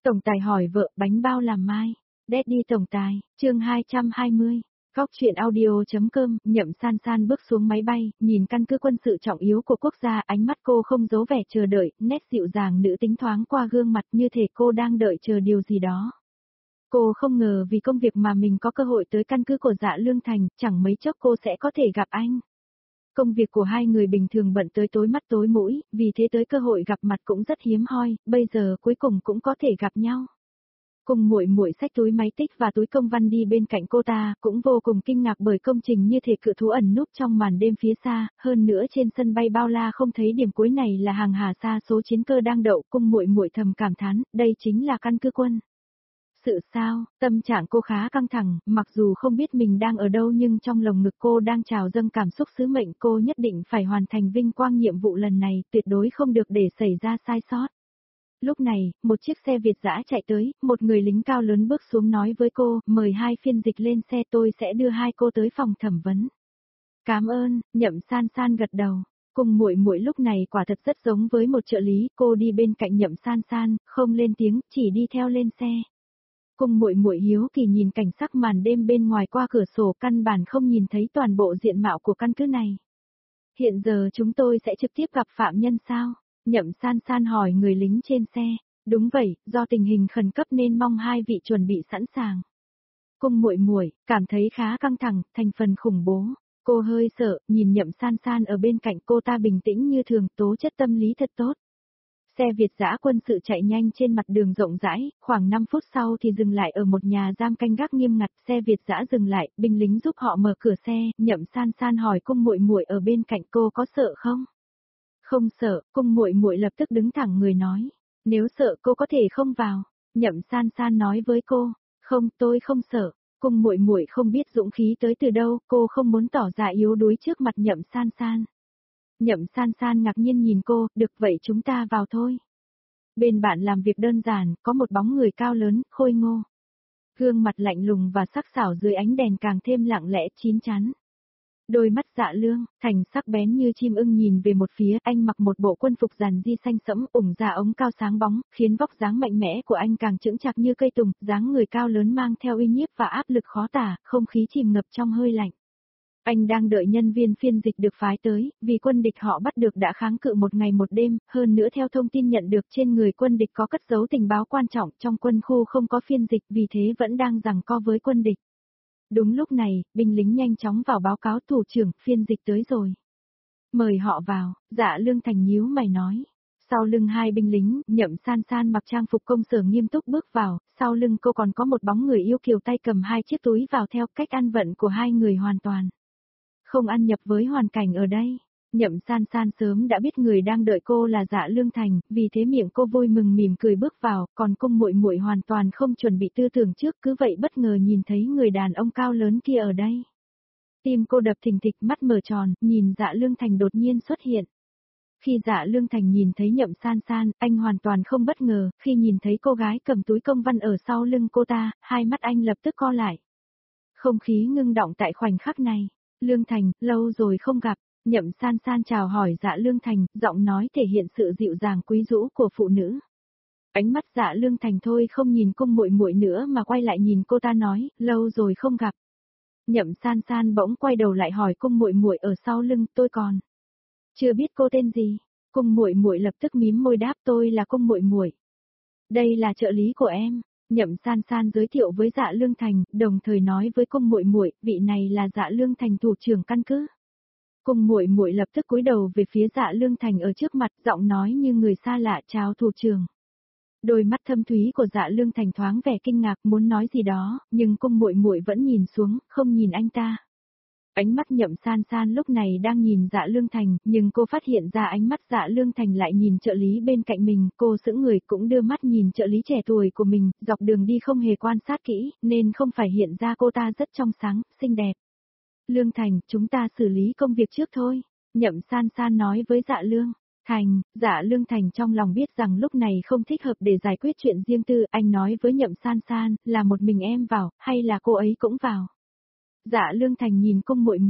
Tổng tài hỏi vợ bánh bao làm mai. Daddy tổng tài, chương 220. Góc chuyện audio.com. Nhậm San San bước xuống máy bay, nhìn căn cứ quân sự trọng yếu của quốc gia, ánh mắt cô không giấu vẻ chờ đợi, nét dịu dàng nữ tính thoáng qua gương mặt như thể cô đang đợi chờ điều gì đó. Cô không ngờ vì công việc mà mình có cơ hội tới căn cứ của Dạ Lương Thành, chẳng mấy chốc cô sẽ có thể gặp anh. Công việc của hai người bình thường bận tới tối mắt tối mũi, vì thế tới cơ hội gặp mặt cũng rất hiếm hoi, bây giờ cuối cùng cũng có thể gặp nhau. Cùng muội muội xách túi máy tích và túi công văn đi bên cạnh cô ta, cũng vô cùng kinh ngạc bởi công trình như thể cự thú ẩn núp trong màn đêm phía xa, hơn nữa trên sân bay bao la không thấy điểm cuối này là hàng hà sa số chiến cơ đang đậu, cung muội muội thầm cảm thán, đây chính là căn cứ quân. Sự sao, tâm trạng cô khá căng thẳng, mặc dù không biết mình đang ở đâu nhưng trong lồng ngực cô đang trào dâng cảm xúc sứ mệnh, cô nhất định phải hoàn thành vinh quang nhiệm vụ lần này, tuyệt đối không được để xảy ra sai sót. Lúc này, một chiếc xe Việt dã chạy tới, một người lính cao lớn bước xuống nói với cô, mời hai phiên dịch lên xe, tôi sẽ đưa hai cô tới phòng thẩm vấn. Cảm ơn, Nhậm San San gật đầu. Cùng muội muội lúc này quả thật rất giống với một trợ lý, cô đi bên cạnh Nhậm San San, không lên tiếng, chỉ đi theo lên xe. Cùng muội muội hiếu kỳ nhìn cảnh sắc màn đêm bên ngoài qua cửa sổ, căn bản không nhìn thấy toàn bộ diện mạo của căn cứ này. Hiện giờ chúng tôi sẽ trực tiếp gặp phạm nhân sao? Nhậm San San hỏi người lính trên xe. Đúng vậy, do tình hình khẩn cấp nên mong hai vị chuẩn bị sẵn sàng. Cung muội muội cảm thấy khá căng thẳng, thành phần khủng bố. Cô hơi sợ, nhìn Nhậm San San ở bên cạnh, cô ta bình tĩnh như thường, tố chất tâm lý thật tốt. Xe Việt dã quân sự chạy nhanh trên mặt đường rộng rãi, khoảng 5 phút sau thì dừng lại ở một nhà giam canh gác nghiêm ngặt, xe Việt dã dừng lại, binh lính giúp họ mở cửa xe, Nhậm San San hỏi cung muội muội ở bên cạnh, cô có sợ không? Không sợ, cung muội muội lập tức đứng thẳng người nói, nếu sợ cô có thể không vào. Nhậm San San nói với cô, không, tôi không sợ. Cung muội muội không biết dũng khí tới từ đâu, cô không muốn tỏ ra yếu đuối trước mặt Nhậm San San. Nhậm San San ngạc nhiên nhìn cô, được vậy chúng ta vào thôi. Bên bạn làm việc đơn giản, có một bóng người cao lớn, khôi ngô. Gương mặt lạnh lùng và sắc sảo dưới ánh đèn càng thêm lặng lẽ chín chắn. Đôi mắt Dạ Lương Thành sắc bén như chim ưng nhìn về một phía, anh mặc một bộ quân phục giản di xanh sẫm, ủng da ống cao sáng bóng, khiến vóc dáng mạnh mẽ của anh càng chững chạc như cây tùng, dáng người cao lớn mang theo uy nhiếp và áp lực khó tả, không khí chìm ngập trong hơi lạnh. Anh đang đợi nhân viên phiên dịch được phái tới, vì quân địch họ bắt được đã kháng cự một ngày một đêm, hơn nữa theo thông tin nhận được trên người quân địch có cất giấu tình báo quan trọng, trong quân khu không có phiên dịch, vì thế vẫn đang giằng co với quân địch. Đúng lúc này, binh lính nhanh chóng vào báo cáo thủ trưởng, phiên dịch tới rồi. Mời họ vào, Dạ Lương Thành nhíu mày nói. Sau lưng hai binh lính, Nhậm San San mặc trang phục công sở nghiêm túc bước vào, sau lưng cô còn có một bóng người yêu kiều tay cầm hai chiếc túi vào theo cách ăn vận của hai người hoàn toàn. Không ăn nhập với hoàn cảnh ở đây. Nhậm San San sớm đã biết người đang đợi cô là Dạ Lương Thành, vì thế miệng cô vui mừng mỉm cười bước vào, còn cung muội muội hoàn toàn không chuẩn bị tư tưởng trước, cứ vậy bất ngờ nhìn thấy người đàn ông cao lớn kia ở đây. Tim cô đập thình thịch, mắt mở tròn, nhìn Dạ Lương Thành đột nhiên xuất hiện. Khi Dạ Lương Thành nhìn thấy Nhậm San San, anh hoàn toàn không bất ngờ, khi nhìn thấy cô gái cầm túi công văn ở sau lưng cô ta, hai mắt anh lập tức co lại. Không khí ngưng động tại khoảnh khắc này. Lương Thành, lâu rồi không gặp. Nhậm San San chào hỏi Dạ Lương Thành, giọng nói thể hiện sự dịu dàng quyến rũ của phụ nữ. Ánh mắt Dạ Lương Thành thôi không nhìn cung muội muội nữa mà quay lại nhìn cô ta nói, lâu rồi không gặp. Nhậm San San bỗng quay đầu lại hỏi cung muội muội ở sau lưng, tôi còn chưa biết cô tên gì. Cung muội muội lập tức mím môi đáp, tôi là cung muội muội. Đây là trợ lý của em. Nhậm San San giới thiệu với Dạ Lương Thành, đồng thời nói với cung muội muội, vị này là Dạ Lương Thành thủ trưởng căn cứ. Cung muội muội lập tức cúi đầu về phía Dạ Lương Thành ở trước mặt, giọng nói như người xa lạ, chào thủ trưởng. Đôi mắt thâm thúy của Dạ Lương Thành thoáng vẻ kinh ngạc, muốn nói gì đó, nhưng cung muội muội vẫn nhìn xuống, không nhìn anh ta. Ánh mắt Nhậm San San lúc này đang nhìn Dạ Lương Thành, nhưng cô phát hiện ra ánh mắt Dạ Lương Thành lại nhìn trợ lý bên cạnh mình, cô sững người cũng đưa mắt nhìn trợ lý trẻ tuổi của mình, dọc đường đi không hề quan sát kỹ, nên không phải hiện ra cô ta rất trong sáng, xinh đẹp. Lương Thành, chúng ta xử lý công việc trước thôi. Nhậm San San nói với Dạ Lương Thành. Dạ Lương Thành trong lòng biết rằng lúc này không thích hợp để giải quyết chuyện riêng tư, anh nói với Nhậm San San, là một mình em vào, hay là cô ấy cũng vào? Dạ Lương Thành nhìn cung muội muội,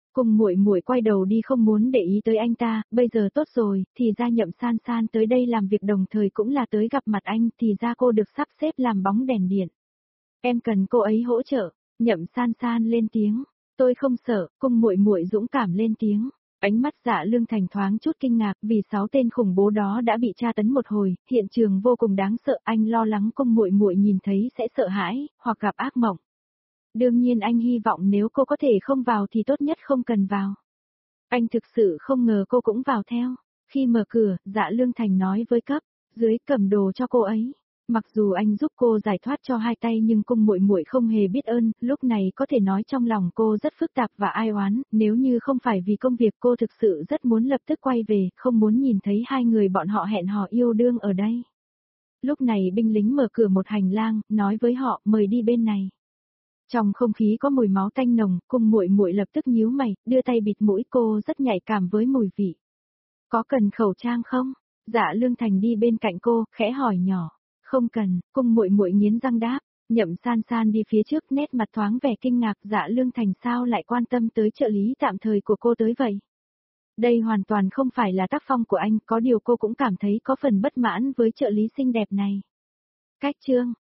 Cung muội muội quay đầu đi không muốn để ý tới anh ta, bây giờ tốt rồi, thì ra Nhậm San San tới đây làm việc đồng thời cũng là tới gặp mặt anh, thì ra cô được sắp xếp làm bóng đèn điện. Em cần cô ấy hỗ trợ, Nhậm San San lên tiếng. Tôi không sợ, cung muội muội dũng cảm lên tiếng. Ánh mắt Dạ Lương Thành thoáng chút kinh ngạc vì 6 tên khủng bố đó đã bị tra tấn một hồi, hiện trường vô cùng đáng sợ, anh lo lắng cung muội muội nhìn thấy sẽ sợ hãi, hoặc gặp ác mộng. Đương nhiên anh hy vọng nếu cô có thể không vào thì tốt nhất không cần vào. Anh thực sự không ngờ cô cũng vào theo. Khi mở cửa, Dạ Lương Thành nói với cấp dưới cầm đồ cho cô ấy. Mặc dù anh giúp cô giải thoát cho 2 tay nhưng cung muội muội không hề biết ơn, lúc này có thể nói trong lòng cô rất phức tạp và ai oán, nếu như không phải vì công việc cô thực sự rất muốn lập tức quay về, không muốn nhìn thấy 2 người bọn họ hẹn hò yêu đương ở đây. Lúc này binh lính mở cửa một hành lang, nói với họ mời đi bên này. Trong không khí có mùi máu tanh nồng, cung muội muội lập tức nhíu mày, đưa tay bịt mũi, cô rất nhạy cảm với mùi vị. Có cần khẩu trang không? Dạ Lương Thành đi bên cạnh cô, khẽ hỏi nhỏ. Không cần, cung muội muội nghiến răng đáp. Nhậm San San đi phía trước, nét mặt thoáng vẻ kinh ngạc. Dạ Lương Thành sao lại quan tâm tới trợ lý tạm thời của cô tới vậy? Đây hoàn toàn không phải là tác phong của anh, có điều cô cũng cảm thấy có phần bất mãn với trợ lý xinh đẹp này. Cách chương